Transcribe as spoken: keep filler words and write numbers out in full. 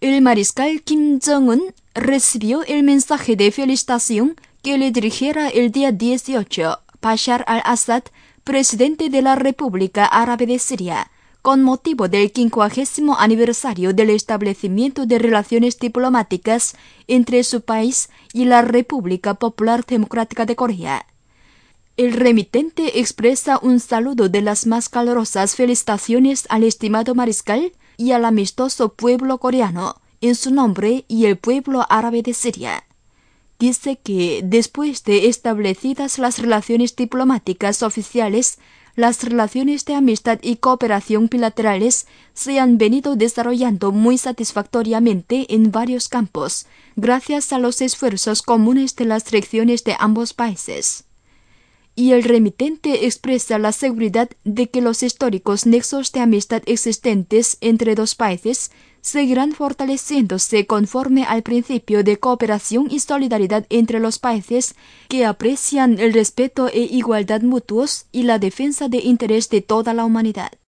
El mariscal Kim Jong-un recibió el mensaje de felicitación que le dirigiera el día dieciocho Bashar al-Assad, presidente de la República Árabe de Siria, con motivo del quincuagésimo aniversario del establecimiento de relaciones diplomáticas entre su país y la República Popular Democrática de Corea. El remitente expresa un saludo de las más calurosas felicitaciones al estimado mariscal y al amistoso pueblo coreano, en su nombre y el pueblo árabe de Siria. Dice que, después de establecidas las relaciones diplomáticas oficiales, las relaciones de amistad y cooperación bilaterales se han venido desarrollando muy satisfactoriamente en varios campos, gracias a los esfuerzos comunes de las regiones de ambos países. Y el remitente expresa la seguridad de que los históricos nexos de amistad existentes entre dos países seguirán fortaleciéndose conforme al principio de cooperación y solidaridad entre los países que aprecian el respeto e igualdad mutuos y la defensa de interés de toda la humanidad.